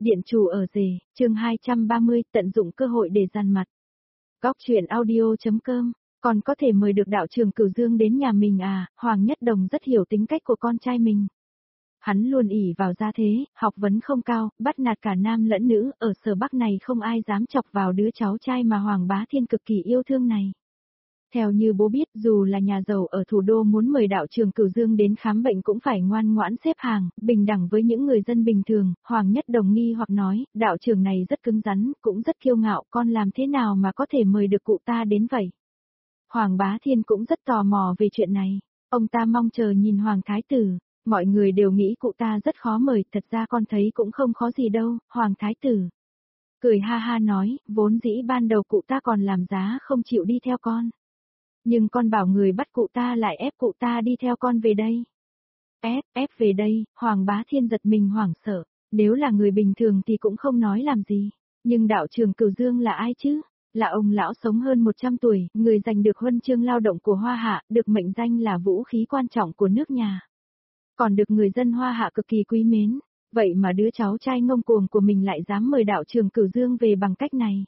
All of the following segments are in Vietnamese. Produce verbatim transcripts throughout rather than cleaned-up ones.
Điện chủ ở rể, chương hai trăm ba mươi, tận dụng cơ hội để giàn mặt. Góc truyện audio chấm com, còn có thể mời được đạo trưởng Cửu Dương đến nhà mình à? Hoàng Nhất Đồng rất hiểu tính cách của con trai mình. Hắn luôn ỷ vào gia thế, học vấn không cao, bắt nạt cả nam lẫn nữ, ở Sở Bắc này không ai dám chọc vào đứa cháu trai mà Hoàng Bá Thiên cực kỳ yêu thương này. Theo như bố biết, dù là nhà giàu ở thủ đô muốn mời đạo trưởng Cửu Dương đến khám bệnh cũng phải ngoan ngoãn xếp hàng, bình đẳng với những người dân bình thường. Hoàng Nhất Đồng nghi hoặc nói, đạo trưởng này rất cứng rắn, cũng rất kiêu ngạo, con làm thế nào mà có thể mời được cụ ta đến vậy? Hoàng Bá Thiên cũng rất tò mò về chuyện này, ông ta mong chờ nhìn Hoàng Thái Tử, mọi người đều nghĩ cụ ta rất khó mời, thật ra con thấy cũng không khó gì đâu. Hoàng Thái Tử cười ha ha nói, vốn dĩ ban đầu cụ ta còn làm giá không chịu đi theo con. Nhưng con bảo người bắt cụ ta lại ép cụ ta đi theo con về đây. Ép, ép về đây, Hoàng Bá Thiên giật mình hoảng sợ, nếu là người bình thường thì cũng không nói làm gì. Nhưng đạo trưởng Cửu Dương là ai chứ? Là ông lão sống hơn một trăm tuổi, người giành được huân chương lao động của Hoa Hạ, được mệnh danh là vũ khí quan trọng của nước nhà. Còn được người dân Hoa Hạ cực kỳ quý mến, vậy mà đứa cháu trai ngông cuồng của mình lại dám mời đạo trưởng Cửu Dương về bằng cách này.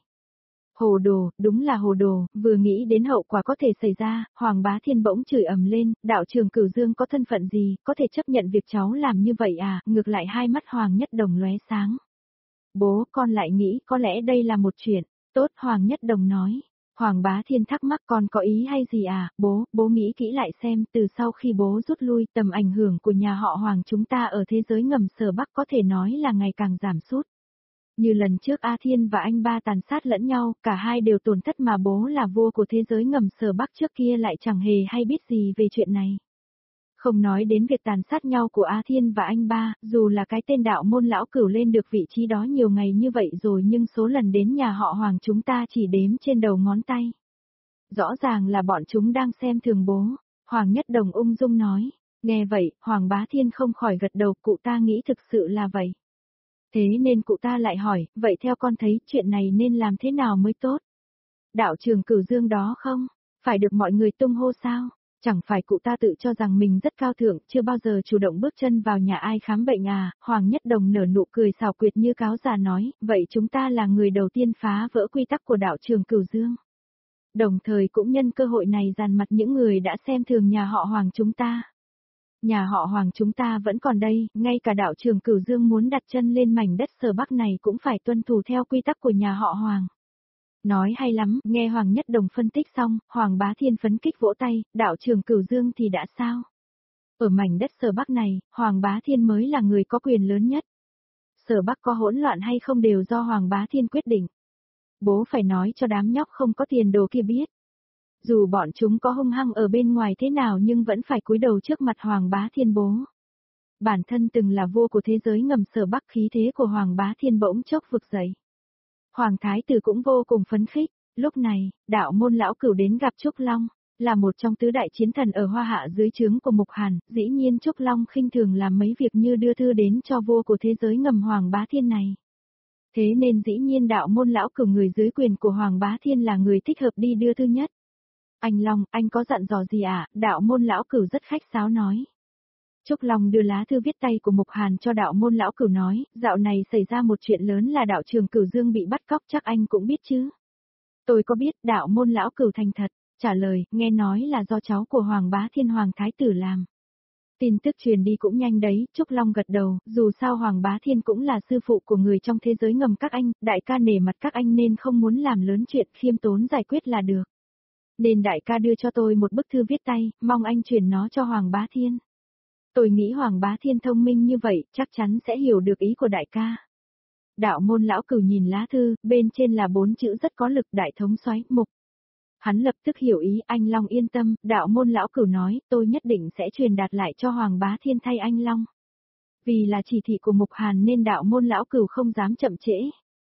Hồ đồ, đúng là hồ đồ, vừa nghĩ đến hậu quả có thể xảy ra, Hoàng Bá Thiên bỗng chửi ầm lên, đạo trưởng Cửu Dương có thân phận gì, có thể chấp nhận việc cháu làm như vậy à? Ngược lại hai mắt Hoàng Nhất Đồng lóe sáng. Bố, con lại nghĩ có lẽ đây là một chuyện tốt, Hoàng Nhất Đồng nói. Hoàng Bá Thiên thắc mắc, con có ý hay gì à? Bố, bố nghĩ kỹ lại xem, từ sau khi bố rút lui, tầm ảnh hưởng của nhà họ Hoàng chúng ta ở thế giới ngầm Sở Bắc có thể nói là ngày càng giảm sút. Như lần trước A Thiên và anh ba tàn sát lẫn nhau, cả hai đều tổn thất mà bố là vua của thế giới ngầm Sở Bắc trước kia lại chẳng hề hay biết gì về chuyện này. Không nói đến việc tàn sát nhau của A Thiên và anh ba, dù là cái tên đạo môn lão Cửu lên được vị trí đó nhiều ngày như vậy rồi nhưng số lần đến nhà họ Hoàng chúng ta chỉ đếm trên đầu ngón tay. Rõ ràng là bọn chúng đang xem thường bố, Hoàng Nhất Đồng ung dung nói. Nghe vậy, Hoàng Bá Thiên không khỏi gật đầu, cụ ta nghĩ thực sự là vậy. Thế nên cụ ta lại hỏi, vậy theo con thấy chuyện này nên làm thế nào mới tốt? Đạo trưởng Cửu Dương đó không? Phải được mọi người tung hô sao? Chẳng phải cụ ta tự cho rằng mình rất cao thượng, chưa bao giờ chủ động bước chân vào nhà ai khám bệnh à? Hoàng Nhất Đồng nở nụ cười xảo quyệt như cáo già nói, vậy chúng ta là người đầu tiên phá vỡ quy tắc của đạo trưởng Cửu Dương. Đồng thời cũng nhân cơ hội này dàn mặt những người đã xem thường nhà họ Hoàng chúng ta. Nhà họ Hoàng chúng ta vẫn còn đây, ngay cả đạo trưởng Cửu Dương muốn đặt chân lên mảnh đất Sở Bắc này cũng phải tuân thủ theo quy tắc của nhà họ Hoàng. Nói hay lắm, nghe Hoàng Nhất Đồng phân tích xong, Hoàng Bá Thiên phấn kích vỗ tay, đạo trưởng Cửu Dương thì đã sao? Ở mảnh đất Sở Bắc này, Hoàng Bá Thiên mới là người có quyền lớn nhất. Sở Bắc có hỗn loạn hay không đều do Hoàng Bá Thiên quyết định. Bố phải nói cho đám nhóc không có tiền đồ kia biết. Dù bọn chúng có hung hăng ở bên ngoài thế nào nhưng vẫn phải cúi đầu trước mặt Hoàng Bá Thiên bố. Bản thân từng là vua của thế giới ngầm Sở Bắc, khí thế của Hoàng Bá Thiên bỗng chốc vực dậy. Hoàng Thái Tử cũng vô cùng phấn khích, lúc này, đạo môn lão Cửu đến gặp Trúc Long, là một trong tứ đại chiến thần ở Hoa Hạ dưới trướng của Mục Hàn, dĩ nhiên Trúc Long khinh thường làm mấy việc như đưa thư đến cho vua của thế giới ngầm Hoàng Bá Thiên này. Thế nên dĩ nhiên đạo môn lão Cửu người dưới quyền của Hoàng Bá Thiên là người thích hợp đi đưa thư nhất. Anh Long, anh có dặn dò gì ạ? À? Đạo môn lão Cửu rất khách sáo nói. Trúc Long đưa lá thư viết tay của Mục Hàn cho đạo môn lão Cửu nói, dạo này xảy ra một chuyện lớn là đạo trưởng Cửu Dương bị bắt cóc, chắc anh cũng biết chứ. Tôi có biết, đạo môn lão Cửu thành thật, trả lời, nghe nói là do cháu của Hoàng Bá Thiên Hoàng Thái Tử làm. Tin tức truyền đi cũng nhanh đấy, Trúc Long gật đầu, dù sao Hoàng Bá Thiên cũng là sư phụ của người trong thế giới ngầm các anh, đại ca nể mặt các anh nên không muốn làm lớn chuyện, khiêm tốn giải quyết là được. Nên đại ca đưa cho tôi một bức thư viết tay, mong anh chuyển nó cho Hoàng Bá Thiên. Tôi nghĩ Hoàng Bá Thiên thông minh như vậy, chắc chắn sẽ hiểu được ý của đại ca. Đạo môn lão Cửu nhìn lá thư, bên trên là bốn chữ rất có lực, đại thống soái Mục. Hắn lập tức hiểu ý, anh Long yên tâm, đạo môn lão Cửu nói, tôi nhất định sẽ truyền đạt lại cho Hoàng Bá Thiên thay anh Long. Vì là chỉ thị của Mục Hàn nên đạo môn lão Cửu không dám chậm trễ.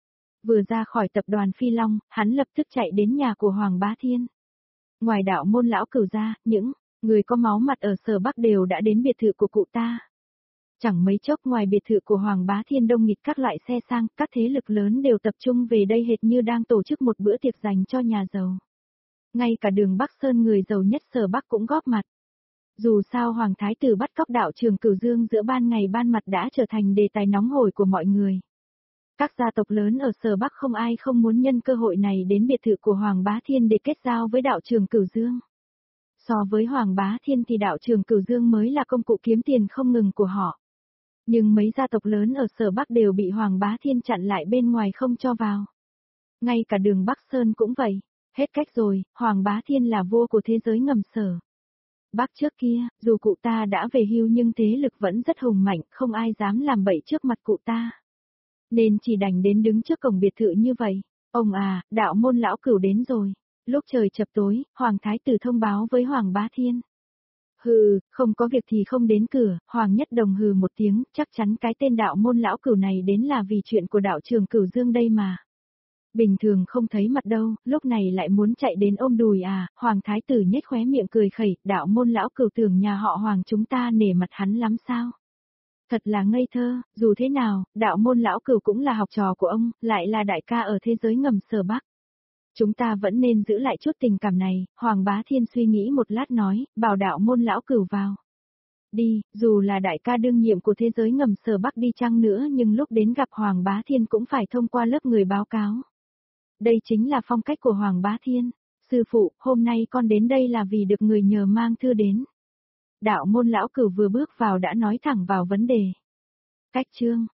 Vừa ra khỏi tập đoàn Phi Long, hắn lập tức chạy đến nhà của Hoàng Bá Thiên. Ngoài đạo môn lão Cửu ra, những người có máu mặt ở Sở Bắc đều đã đến biệt thự của cụ ta. Chẳng mấy chốc ngoài biệt thự của Hoàng Bá Thiên đông nghịt các loại xe sang, các thế lực lớn đều tập trung về đây hệt như đang tổ chức một bữa tiệc dành cho nhà giàu. Ngay cả Đường Bắc Sơn người giàu nhất Sở Bắc cũng góp mặt. Dù sao Hoàng Thái Tử bắt cóc đạo trưởng Cửu Dương giữa ban ngày ban mặt đã trở thành đề tài nóng hổi của mọi người. Các gia tộc lớn ở Sở Bắc không ai không muốn nhân cơ hội này đến biệt thự của Hoàng Bá Thiên để kết giao với đạo trường Cửu Dương. So với Hoàng Bá Thiên thì đạo trường Cửu Dương mới là công cụ kiếm tiền không ngừng của họ. Nhưng mấy gia tộc lớn ở Sở Bắc đều bị Hoàng Bá Thiên chặn lại bên ngoài không cho vào. Ngay cả Đường Bắc Sơn cũng vậy. Hết cách rồi, Hoàng Bá Thiên là vua của thế giới ngầm Sở Bắc trước kia, dù cụ ta đã về hưu nhưng thế lực vẫn rất hùng mạnh, không ai dám làm bậy trước mặt cụ ta. Nên chỉ đành đến đứng trước cổng biệt thự như vậy. Ông à, đạo môn lão Cửu đến rồi. Lúc trời chập tối, Hoàng Thái tử thông báo với Hoàng Bá Thiên. Hừ, không có việc thì không đến cửa, Hoàng Nhất Đồng hừ một tiếng, chắc chắn cái tên đạo môn lão Cửu này đến là vì chuyện của đạo trường Cửu Dương đây mà. Bình thường không thấy mặt đâu, lúc này lại muốn chạy đến ôm đùi à, Hoàng Thái tử nhếch khóe miệng cười khẩy, đạo môn lão Cửu tưởng nhà họ Hoàng chúng ta nể mặt hắn lắm sao? Thật là ngây thơ, dù thế nào, đạo môn lão Cửu cũng là học trò của ông, lại là đại ca ở thế giới ngầm Sở Bắc. Chúng ta vẫn nên giữ lại chút tình cảm này, Hoàng Bá Thiên suy nghĩ một lát nói, bảo đạo môn lão Cửu vào. Đi, dù là đại ca đương nhiệm của thế giới ngầm Sở Bắc đi chăng nữa nhưng lúc đến gặp Hoàng Bá Thiên cũng phải thông qua lớp người báo cáo. Đây chính là phong cách của Hoàng Bá Thiên. Sư phụ, hôm nay con đến đây là vì được người nhờ mang thư đến. Đạo môn lão Cửu vừa bước vào đã nói thẳng vào vấn đề. Cách chương.